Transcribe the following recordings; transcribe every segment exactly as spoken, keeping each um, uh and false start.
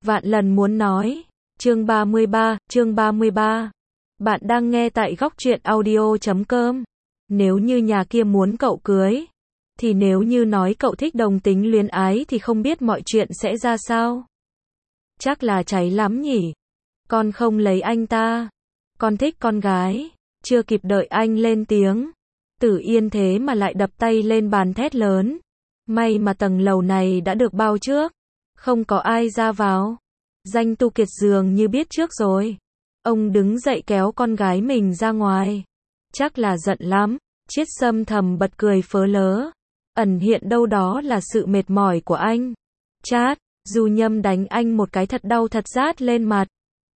vạn lần muốn nói. Chương ba mươi ba, chương ba mươi ba. Bạn đang nghe tại góc truyện audio chấm com. Nếu như nhà kia muốn cậu cưới, thì nếu như nói cậu thích đồng tính luyến ái thì không biết mọi chuyện sẽ ra sao. Chắc là cháy lắm nhỉ. Con không lấy anh ta. Con thích con gái. Chưa kịp đợi anh lên tiếng, Tử Yên thế mà lại đập tay lên bàn thét lớn. May mà tầng lầu này đã được bao trước, không có ai ra vào. Danh Tu Kiệt dường như biết trước rồi. Ông đứng dậy kéo con gái mình ra ngoài. Chắc là giận lắm. Chiết Sâm thầm bật cười phớ lớ. Ẩn hiện đâu đó là sự mệt mỏi của anh. Chát, Du Nhâm đánh anh một cái thật đau thật rát lên mặt.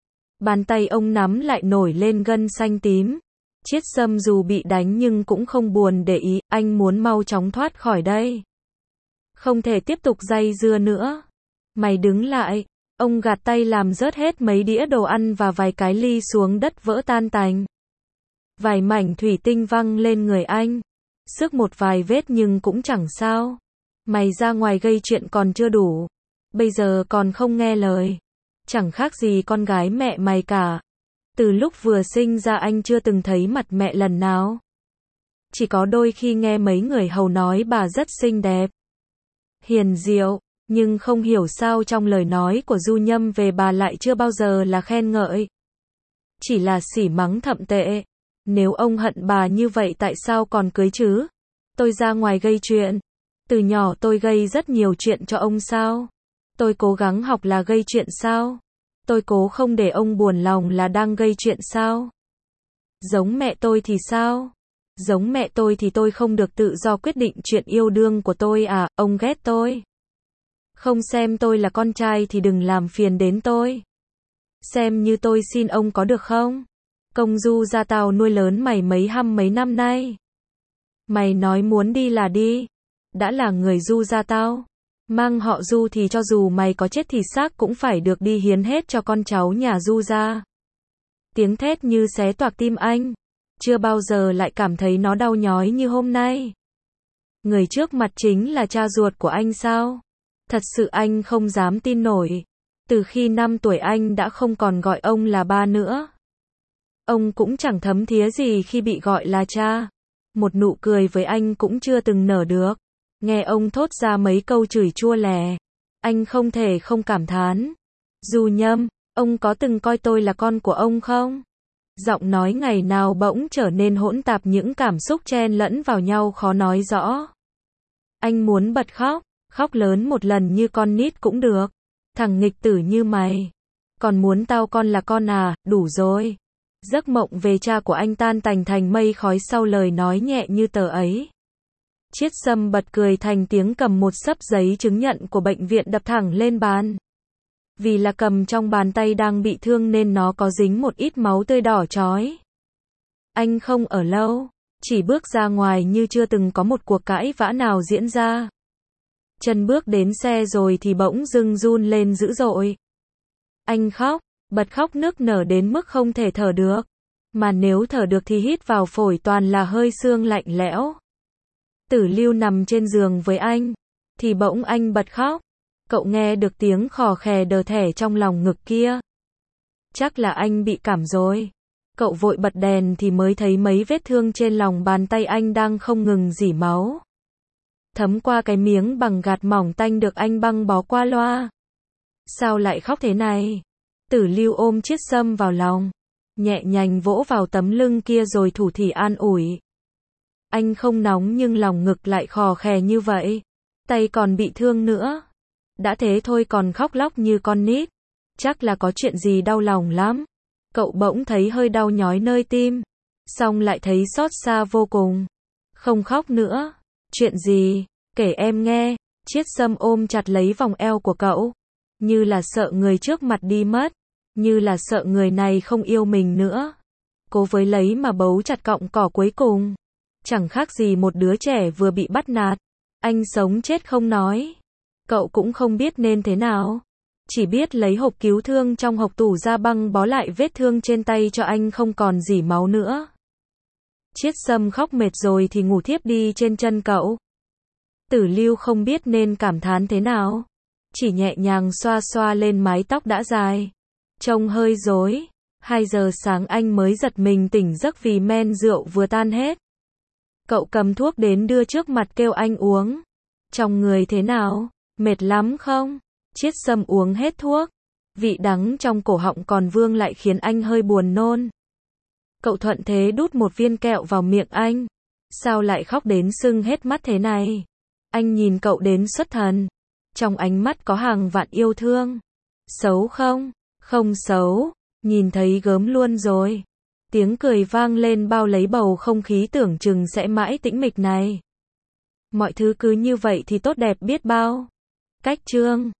Bàn tay ông nắm lại nổi lên gân xanh tím. Chiết Sâm dù bị đánh nhưng cũng không buồn để ý, anh muốn mau chóng thoát khỏi đây. Không thể tiếp tục dây dưa nữa. Mày đứng lại. Ông gạt tay làm rớt hết mấy đĩa đồ ăn và vài cái ly xuống đất vỡ tan tành. Vài mảnh thủy tinh văng lên người anh. Xước một vài vết nhưng cũng chẳng sao. Mày ra ngoài gây chuyện còn chưa đủ. Bây giờ còn không nghe lời. Chẳng khác gì con gái mẹ mày cả. Từ lúc vừa sinh ra anh chưa từng thấy mặt mẹ lần nào. Chỉ có đôi khi nghe mấy người hầu nói bà rất xinh đẹp, hiền diệu, nhưng không hiểu sao trong lời nói của Du Nhâm về bà lại chưa bao giờ là khen ngợi. Chỉ là sỉ mắng thậm tệ. Nếu ông hận bà như vậy tại sao còn cưới chứ? Tôi ra ngoài gây chuyện. Từ nhỏ tôi gây rất nhiều chuyện cho ông sao? Tôi cố gắng học là gây chuyện sao? Tôi cố không để ông buồn lòng là đang gây chuyện sao? Giống mẹ tôi thì sao? Giống mẹ tôi thì tôi không được tự do quyết định chuyện yêu đương của tôi à? Ông ghét tôi. Không xem tôi là con trai thì đừng làm phiền đến tôi. Xem như tôi xin ông có được không? Công Du gia tao nuôi lớn mày mấy hăm mấy năm nay. Mày nói muốn đi là đi. Đã là người Du gia tao, mang họ Du thì cho dù mày có chết thì xác cũng phải được đi hiến hết cho con cháu nhà Du gia. Tiếng thét như xé toạc tim anh. Chưa bao giờ lại cảm thấy nó đau nhói như hôm nay. Người trước mặt chính là cha ruột của anh sao? Thật sự anh không dám tin nổi. Từ khi năm tuổi anh đã không còn gọi ông là ba nữa. Ông cũng chẳng thấm thía gì khi bị gọi là cha. Một nụ cười với anh cũng chưa từng nở được. Nghe ông thốt ra mấy câu chửi chua lè, anh không thể không cảm thán. Du Nhâm, ông có từng coi tôi là con của ông không? Giọng nói ngày nào bỗng trở nên hỗn tạp, những cảm xúc chen lẫn vào nhau khó nói rõ. Anh muốn bật khóc, khóc lớn một lần như con nít cũng được. Thằng nghịch tử như mày, còn muốn tao con là con à? Đủ rồi. Giấc mộng về cha của anh tan tành thành mây khói sau lời nói nhẹ như tờ ấy. Chiết Sâm bật cười thành tiếng, cầm một xấp giấy chứng nhận của bệnh viện đập thẳng lên bàn. Vì là cầm trong bàn tay đang bị thương nên nó có dính một ít máu tươi đỏ chói. Anh không ở lâu, chỉ bước ra ngoài như chưa từng có một cuộc cãi vã nào diễn ra. Chân bước đến xe rồi thì bỗng dưng run lên dữ dội. Anh khóc, bật khóc nức nở đến mức không thể thở được. Mà nếu thở được thì hít vào phổi toàn là hơi sương lạnh lẽo. Tử Lưu nằm trên giường với anh, thì bỗng anh bật khóc. Cậu nghe được tiếng khò khè đờ thẻ trong lòng ngực kia. Chắc là anh bị cảm rồi. Cậu vội bật đèn thì mới thấy mấy vết thương trên lòng bàn tay anh đang không ngừng rỉ máu. Thấm qua cái miếng bằng gạt mỏng tanh được anh băng bó qua loa. Sao lại khóc thế này? Tử Lưu ôm Chiết Sâm vào lòng, nhẹ nhàng vỗ vào tấm lưng kia rồi thủ thỉ an ủi. Anh không nóng nhưng lòng ngực lại khò khè như vậy. Tay còn bị thương nữa. Đã thế thôi còn khóc lóc như con nít. Chắc là có chuyện gì đau lòng lắm. Cậu bỗng thấy hơi đau nhói nơi tim. Xong lại thấy xót xa vô cùng. Không khóc nữa. Chuyện gì? Kể em nghe. Chiết Sâm ôm chặt lấy vòng eo của cậu. Như là sợ người trước mặt đi mất. Như là sợ người này không yêu mình nữa. Cố với lấy mà bấu chặt cọng cỏ cuối cùng. Chẳng khác gì một đứa trẻ vừa bị bắt nạt. Anh sống chết không nói. Cậu cũng không biết nên thế nào. Chỉ biết lấy hộp cứu thương trong hộc tủ ra băng bó lại vết thương trên tay cho anh không còn rỉ máu nữa. Chiết Sâm khóc mệt rồi thì ngủ thiếp đi trên chân cậu. Tử Lưu không biết nên cảm thán thế nào. chỉ nhẹ nhàng xoa xoa lên mái tóc đã dài, trông hơi rối. Hai giờ sáng anh mới giật mình tỉnh giấc vì men rượu vừa tan hết. Cậu cầm thuốc đến đưa trước mặt kêu anh uống. Trong người thế nào? Mệt lắm không? Chiết Sâm uống hết thuốc. Vị đắng trong cổ họng còn vương lại khiến anh hơi buồn nôn. Cậu thuận thế đút một viên kẹo vào miệng anh. Sao lại khóc đến sưng hết mắt thế này? Anh nhìn cậu đến xuất thần. Trong ánh mắt có hàng vạn yêu thương. Xấu không? Không xấu. Nhìn thấy gớm luôn rồi. Tiếng cười vang lên bao lấy bầu không khí tưởng chừng sẽ mãi tĩnh mịch này. Mọi thứ cứ như vậy thì tốt đẹp biết bao. Cách chương